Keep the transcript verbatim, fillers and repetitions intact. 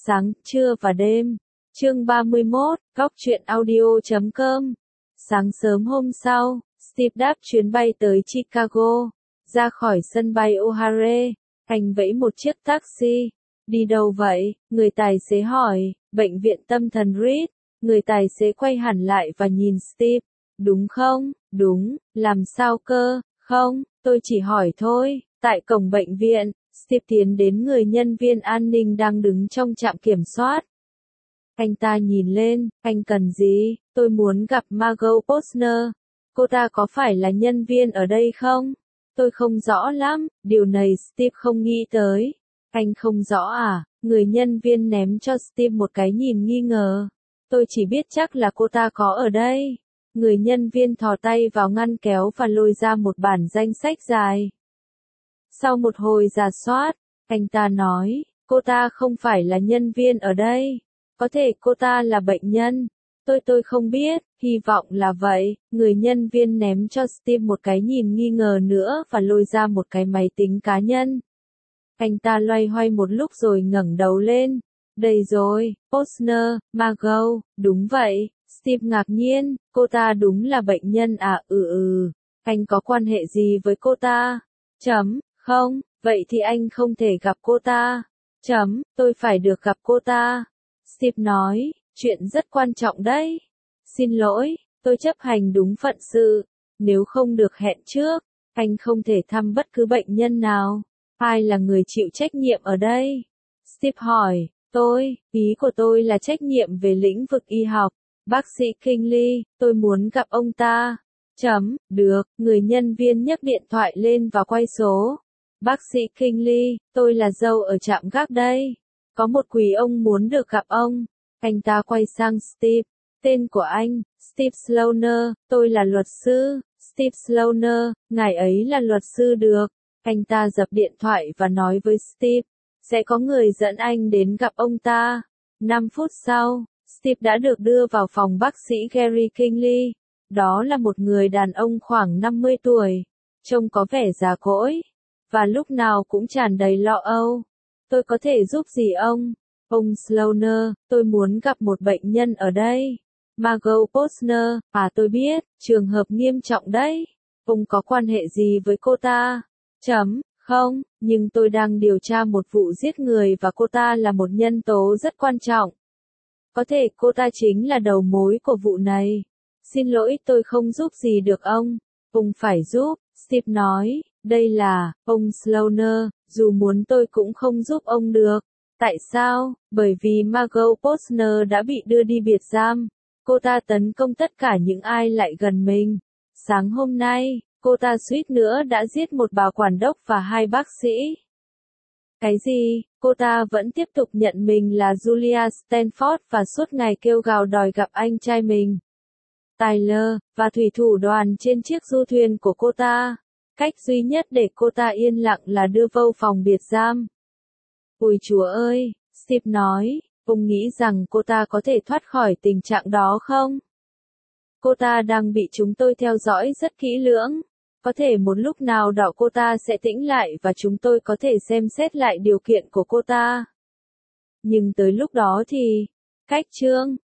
Sáng, trưa và đêm. Chương ba mươi mốt, góc truyện audio chấm com. Sáng sớm hôm sau, Steve đáp chuyến bay tới Chicago. Ra khỏi sân bay O'Hare, anh vẫy một chiếc taxi. Đi đâu vậy? Người tài xế hỏi. Bệnh viện tâm thần Reed. Người tài xế quay hẳn lại và nhìn Steve. Đúng không? Đúng. Làm sao cơ? Không, tôi chỉ hỏi thôi. Tại cổng bệnh viện, Steve tiến đến người nhân viên an ninh đang đứng trong trạm kiểm soát. Anh ta nhìn lên, anh cần gì? Tôi muốn gặp Margot Posner. Cô ta có phải là nhân viên ở đây không? Tôi không rõ lắm, điều này Steve không nghĩ tới. Anh không rõ à? Người nhân viên ném cho Steve một cái nhìn nghi ngờ. Tôi chỉ biết chắc là cô ta có ở đây. Người nhân viên thò tay vào ngăn kéo và lôi ra một bản danh sách dài. Sau một hồi rà soát, anh ta nói, cô ta không phải là nhân viên ở đây. Có thể cô ta là bệnh nhân. Tôi tôi không biết, hy vọng là vậy. Người nhân viên ném cho Steve một cái nhìn nghi ngờ nữa và lôi ra một cái máy tính cá nhân. Anh ta loay hoay một lúc rồi ngẩng đầu lên. Đây rồi, Posner, Margot, đúng vậy. Steve ngạc nhiên, cô ta đúng là bệnh nhân à? Ừ ừ, anh có quan hệ gì với cô ta? Chấm, không, vậy thì anh không thể gặp cô ta. Chấm, tôi phải được gặp cô ta. Steve nói, chuyện rất quan trọng đấy. Xin lỗi, tôi chấp hành đúng phận sự. Nếu không được hẹn trước, anh không thể thăm bất cứ bệnh nhân nào. Ai là người chịu trách nhiệm ở đây? Steve hỏi, tôi, ý của tôi là trách nhiệm về lĩnh vực y học. Bác sĩ Kingley, tôi muốn gặp ông ta. Chấm, được, người nhân viên nhấc điện thoại lên và quay số. Bác sĩ Kingley, tôi là dâu ở trạm gác đây. Có một quý ông muốn được gặp ông. Anh ta quay sang Steve. Tên của anh, Steve Sloaner, tôi là luật sư. Steve Sloaner, ngài ấy là luật sư được. Anh ta dập điện thoại và nói với Steve. Sẽ có người dẫn anh đến gặp ông ta. năm phút sau, Steve đã được đưa vào phòng bác sĩ Gary Kingley. Đó là một người đàn ông khoảng năm mươi tuổi. Trông có vẻ già cỗi. Và lúc nào cũng tràn đầy lo âu. Tôi có thể giúp gì ông? Ông Sloaner, tôi muốn gặp một bệnh nhân ở đây. Margot Posner, à tôi biết, trường hợp nghiêm trọng đấy. Ông có quan hệ gì với cô ta? Chấm, không, nhưng tôi đang điều tra một vụ giết người và cô ta là một nhân tố rất quan trọng. Có thể cô ta chính là đầu mối của vụ này. Xin lỗi tôi không giúp gì được ông. Ông phải giúp, Steve nói. Đây là, ông Sloaner, dù muốn tôi cũng không giúp ông được. Tại sao? Bởi vì Margot Posner đã bị đưa đi biệt giam. Cô ta tấn công tất cả những ai lại gần mình. Sáng hôm nay, cô ta suýt nữa đã giết một bà quản đốc và hai bác sĩ. Cái gì? Cô ta vẫn tiếp tục nhận mình là Julia Stanford và suốt ngày kêu gào đòi gặp anh trai mình, Tyler, và thủy thủ đoàn trên chiếc du thuyền của cô ta. Cách duy nhất để cô ta yên lặng là đưa vô phòng biệt giam. Ôi Chúa ơi, Steve nói, ông nghĩ rằng cô ta có thể thoát khỏi tình trạng đó không? Cô ta đang bị chúng tôi theo dõi rất kỹ lưỡng. Có thể một lúc nào đó cô ta sẽ tĩnh lại và chúng tôi có thể xem xét lại điều kiện của cô ta. Nhưng tới lúc đó thì, cách chương,